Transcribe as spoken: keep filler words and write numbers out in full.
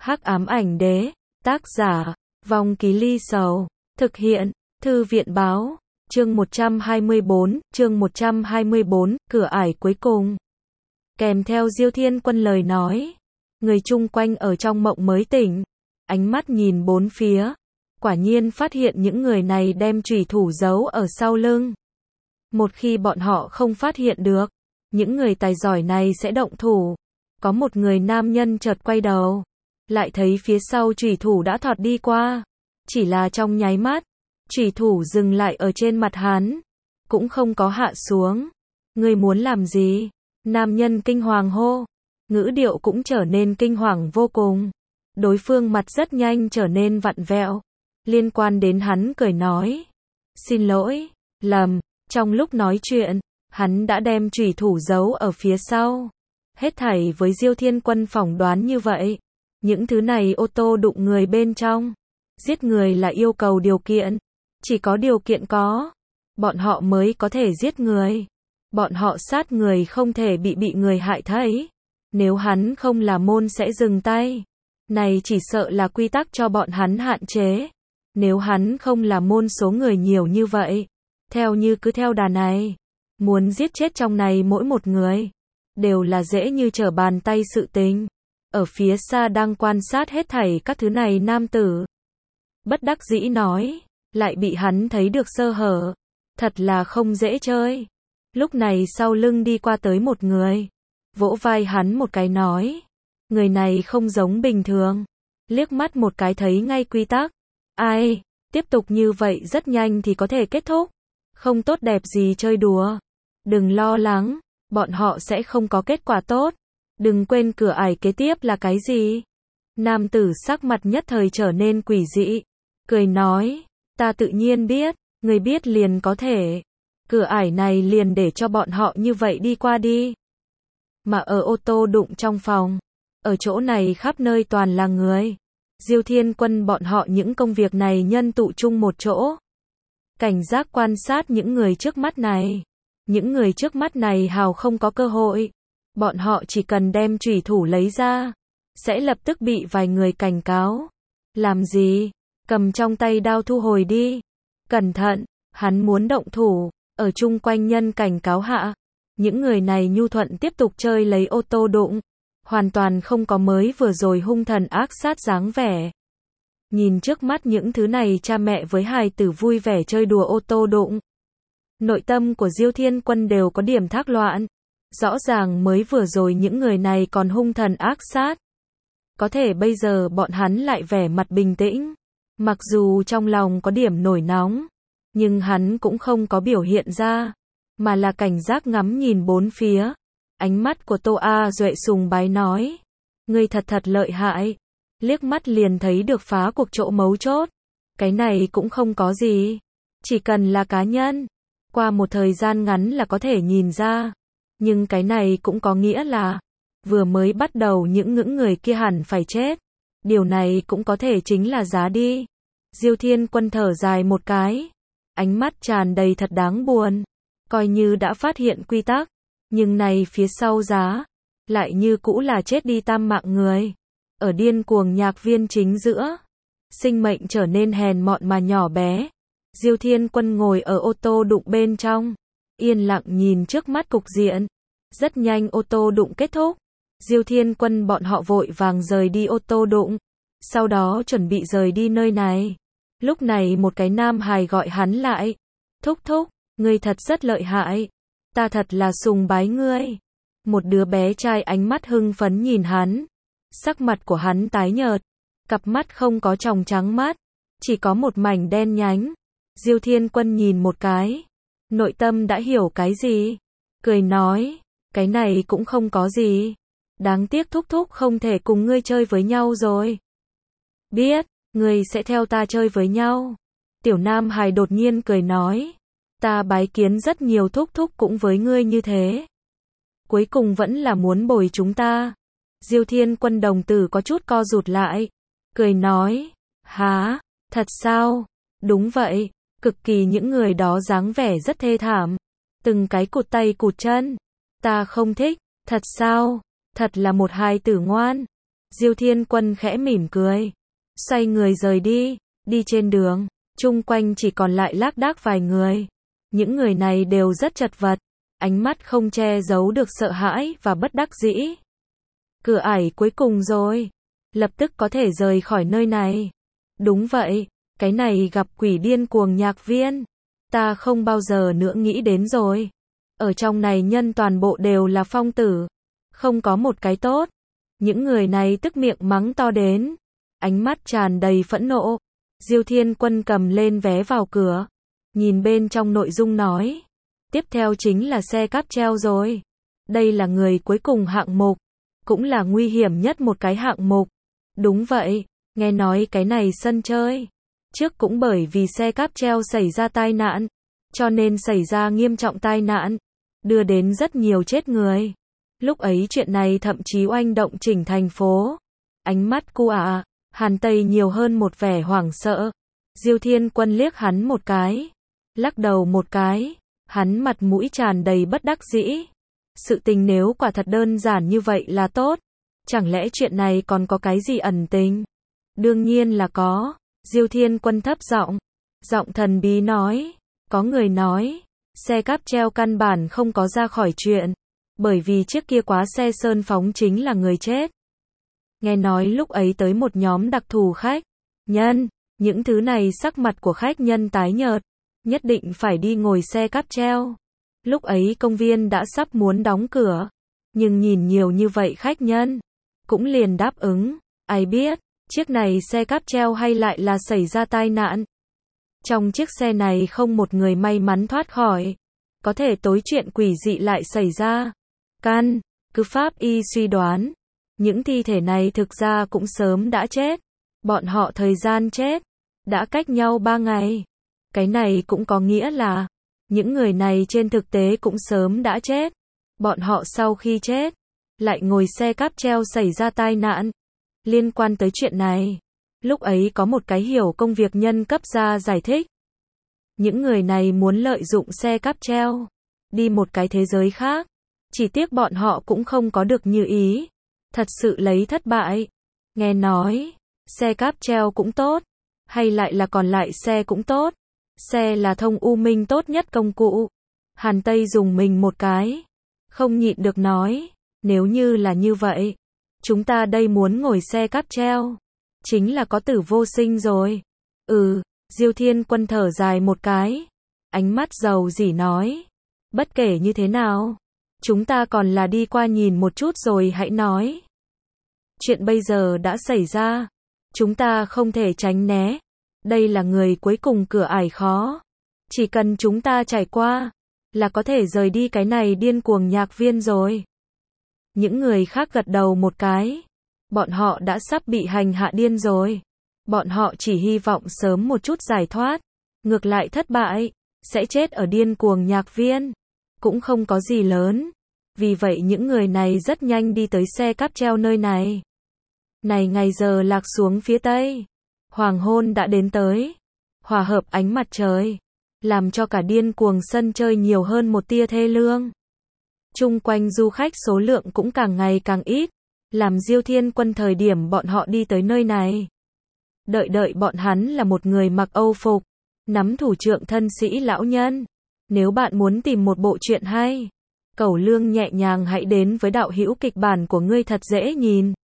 Hắc ám ảnh đế, tác giả, Vong Ký Ly Sầu, thực hiện, Thư viện báo, chương một trăm hai mươi bốn, chương một trăm hai mươi bốn, cửa ải cuối cùng. Kèm theo Diêu Thiên Quân lời nói, người chung quanh ở trong mộng mới tỉnh, ánh mắt nhìn bốn phía, quả nhiên phát hiện những người này đem chủy thủ giấu ở sau lưng. Một khi bọn họ không phát hiện được, những người tài giỏi này sẽ động thủ. Có một người nam nhân chợt quay đầu, lại thấy phía sau chủy thủ đã thọt đi qua. Chỉ là trong nháy mắt, chủy thủ dừng lại ở trên mặt hắn, cũng không có hạ xuống. Ngươi muốn làm gì? Nam nhân kinh hoàng hô, ngữ điệu cũng trở nên kinh hoàng vô cùng. Đối phương mặt rất nhanh trở nên vặn vẹo, liên quan đến hắn cười nói, xin lỗi, lầm. Trong lúc nói chuyện, hắn đã đem chủy thủ giấu ở phía sau. Hết thảy với Diêu Thiên Quân phỏng đoán như vậy. Những thứ này ô tô đụng người bên trong. Giết người là yêu cầu điều kiện. Chỉ có điều kiện có, bọn họ mới có thể giết người. Bọn họ sát người không thể bị bị người hại thấy. Nếu hắn không là môn sẽ dừng tay. Này chỉ sợ là quy tắc cho bọn hắn hạn chế. Nếu hắn không là môn số người nhiều như vậy. Theo như cứ theo đà này, muốn giết chết trong này mỗi một người, đều là dễ như trở bàn tay sự tình. Ở phía xa đang quan sát hết thảy các thứ này nam tử. Bất đắc dĩ nói, lại bị hắn thấy được sơ hở. Thật là không dễ chơi. Lúc này sau lưng đi qua tới một người, vỗ vai hắn một cái nói, người này không giống bình thường. Liếc mắt một cái thấy ngay quy tắc. Ai, tiếp tục như vậy rất nhanh thì có thể kết thúc. Không tốt đẹp gì chơi đùa. Đừng lo lắng, bọn họ sẽ không có kết quả tốt. Đừng quên cửa ải kế tiếp là cái gì. Nam tử sắc mặt nhất thời trở nên quỷ dị. Cười nói, ta tự nhiên biết, người biết liền có thể. Cửa ải này liền để cho bọn họ như vậy đi qua đi. Mà ở ô tô đụng trong phòng, ở chỗ này khắp nơi toàn là người. Diêu Thiên Quân bọn họ những công việc này nhân tụ chung một chỗ. Cảnh giác quan sát những người trước mắt này. Những người trước mắt này hào không có cơ hội. Bọn họ chỉ cần đem chủy thủ lấy ra, sẽ lập tức bị vài người cảnh cáo. Làm gì? Cầm trong tay đao thu hồi đi. Cẩn thận, hắn muốn động thủ. Ở chung quanh nhân cảnh cáo hạ, những người này nhu thuận tiếp tục chơi lấy ô tô đụng. Hoàn toàn không có mới vừa rồi hung thần ác sát dáng vẻ. Nhìn trước mắt những thứ này cha mẹ với hài tử vui vẻ chơi đùa ô tô đụng. Nội tâm của Diêu Thiên Quân đều có điểm thác loạn. Rõ ràng mới vừa rồi những người này còn hung thần ác sát. Có thể bây giờ bọn hắn lại vẻ mặt bình tĩnh. Mặc dù trong lòng có điểm nổi nóng, nhưng hắn cũng không có biểu hiện ra, mà là cảnh giác ngắm nhìn bốn phía. Ánh mắt của Tô A Duệ sùng bái nói, ngươi thật thật lợi hại. Liếc mắt liền thấy được phá cuộc chỗ mấu chốt. Cái này cũng không có gì. Chỉ cần là cá nhân. Qua một thời gian ngắn là có thể nhìn ra. Nhưng cái này cũng có nghĩa là, vừa mới bắt đầu những ngưỡng người kia hẳn phải chết. Điều này cũng có thể chính là giá đi. Diêu Thiên Quân thở dài một cái. Ánh mắt tràn đầy thật đáng buồn. Coi như đã phát hiện quy tắc. Nhưng này phía sau giá, lại như cũ là chết đi tam mạng người. Ở điên cuồng nhạc viên chính giữa, sinh mệnh trở nên hèn mọn mà nhỏ bé. Diêu Thiên Quân ngồi ở ô tô đụng bên trong, yên lặng nhìn trước mắt cục diện. Rất nhanh ô tô đụng kết thúc. Diêu Thiên Quân bọn họ vội vàng rời đi ô tô đụng, sau đó chuẩn bị rời đi nơi này. Lúc này một cái nam hài gọi hắn lại. Thúc thúc, ngươi thật rất lợi hại. Ta thật là sùng bái ngươi. Một đứa bé trai ánh mắt hưng phấn nhìn hắn. Sắc mặt của hắn tái nhợt, cặp mắt không có tròng trắng mắt, chỉ có một mảnh đen nhánh. Diêu Thiên Quân nhìn một cái, nội tâm đã hiểu cái gì, cười nói, cái này cũng không có gì. Đáng tiếc thúc thúc không thể cùng ngươi chơi với nhau rồi. Biết, ngươi sẽ theo ta chơi với nhau. Tiểu Nam Hài đột nhiên cười nói, ta bái kiến rất nhiều thúc thúc cũng với ngươi như thế. Cuối cùng vẫn là muốn bồi chúng ta. Diêu Thiên Quân đồng tử có chút co rụt lại, cười nói, há, thật sao? Đúng vậy, cực kỳ những người đó dáng vẻ rất thê thảm, từng cái cụt tay cụt chân. Ta không thích, thật sao? Thật là một hài tử ngoan. Diêu Thiên Quân khẽ mỉm cười, xoay người rời đi, đi trên đường, chung quanh chỉ còn lại lác đác vài người. Những người này đều rất chật vật, ánh mắt không che giấu được sợ hãi và bất đắc dĩ. Cửa ải cuối cùng rồi, lập tức có thể rời khỏi nơi này. Đúng vậy, cái này gặp quỷ điên cuồng nhạc viên, ta không bao giờ nữa nghĩ đến rồi. Ở trong này nhân toàn bộ đều là phong tử, không có một cái tốt. Những người này tức miệng mắng to đến, ánh mắt tràn đầy phẫn nộ. Diêu Thiên Quân cầm lên vé vào cửa, nhìn bên trong nội dung nói, tiếp theo chính là xe cáp treo rồi. Đây là người cuối cùng hạng mục, cũng là nguy hiểm nhất một cái hạng mục. Đúng vậy, nghe nói cái này sân chơi trước cũng bởi vì xe cáp treo xảy ra tai nạn, cho nên xảy ra nghiêm trọng tai nạn, đưa đến rất nhiều chết người. Lúc ấy chuyện này thậm chí oanh động chỉnh thành phố. Ánh mắt cu ạ, Hàn Tây nhiều hơn một vẻ hoảng sợ. Diêu Thiên Quân liếc hắn một cái, lắc đầu một cái, hắn mặt mũi tràn đầy bất đắc dĩ. Sự tình nếu quả thật đơn giản như vậy là tốt, chẳng lẽ chuyện này còn có cái gì ẩn tình? Đương nhiên là có. Diêu Thiên Quân thấp giọng, giọng thần bí nói, có người nói, xe cáp treo căn bản không có ra khỏi chuyện, bởi vì trước kia quá xe sơn phóng chính là người chết. Nghe nói lúc ấy tới một nhóm đặc thù khách nhân, những thứ này sắc mặt của khách nhân tái nhợt, nhất định phải đi ngồi xe cáp treo. Lúc ấy công viên đã sắp muốn đóng cửa, nhưng nhìn nhiều như vậy khách nhân, cũng liền đáp ứng, ai biết, chiếc này xe cáp treo hay lại là xảy ra tai nạn. Trong chiếc xe này không một người may mắn thoát khỏi, có thể tối chuyện quỷ dị lại xảy ra. Căn cứ pháp y suy đoán, những thi thể này thực ra cũng sớm đã chết, bọn họ thời gian chết đã cách nhau ba ngày. Cái này cũng có nghĩa là những người này trên thực tế cũng sớm đã chết, bọn họ sau khi chết lại ngồi xe cáp treo xảy ra tai nạn. Liên quan tới chuyện này, lúc ấy có một cái hiểu công việc nhân cấp ra giải thích. Những người này muốn lợi dụng xe cáp treo đi một cái thế giới khác, chỉ tiếc bọn họ cũng không có được như ý, thật sự lấy thất bại. Nghe nói, xe cáp treo cũng tốt, hay lại là còn lại xe cũng tốt. Xe là thông u minh tốt nhất công cụ. Hàn Tây dùng mình một cái, không nhịn được nói, nếu như là như vậy, chúng ta đây muốn ngồi xe cáp treo, chính là có tử vô sinh rồi. Ừ, Diêu Thiên Quân thở dài một cái, ánh mắt dầu dỉ nói, bất kể như thế nào, chúng ta còn là đi qua nhìn một chút rồi hãy nói. Chuyện bây giờ đã xảy ra, chúng ta không thể tránh né. Đây là người cuối cùng cửa ải khó. Chỉ cần chúng ta trải qua, là có thể rời đi cái này điên cuồng nhạc viên rồi. Những người khác gật đầu một cái. Bọn họ đã sắp bị hành hạ điên rồi. Bọn họ chỉ hy vọng sớm một chút giải thoát. Ngược lại thất bại, sẽ chết ở điên cuồng nhạc viên. Cũng không có gì lớn. Vì vậy những người này rất nhanh đi tới xe cáp treo nơi này. Này ngày giờ lạc xuống phía tây. Hoàng hôn đã đến tới, hòa hợp ánh mặt trời, làm cho cả điên cuồng sân chơi nhiều hơn một tia thê lương. Chung quanh du khách số lượng cũng càng ngày càng ít, làm Diêu Thiên Quân thời điểm bọn họ đi tới nơi này. Đợi đợi bọn hắn là một người mặc âu phục, nắm thủ trượng thân sĩ lão nhân. Nếu bạn muốn tìm một bộ truyện hay, cẩu lương nhẹ nhàng hãy đến với đạo hữu kịch bản của ngươi thật dễ nhìn.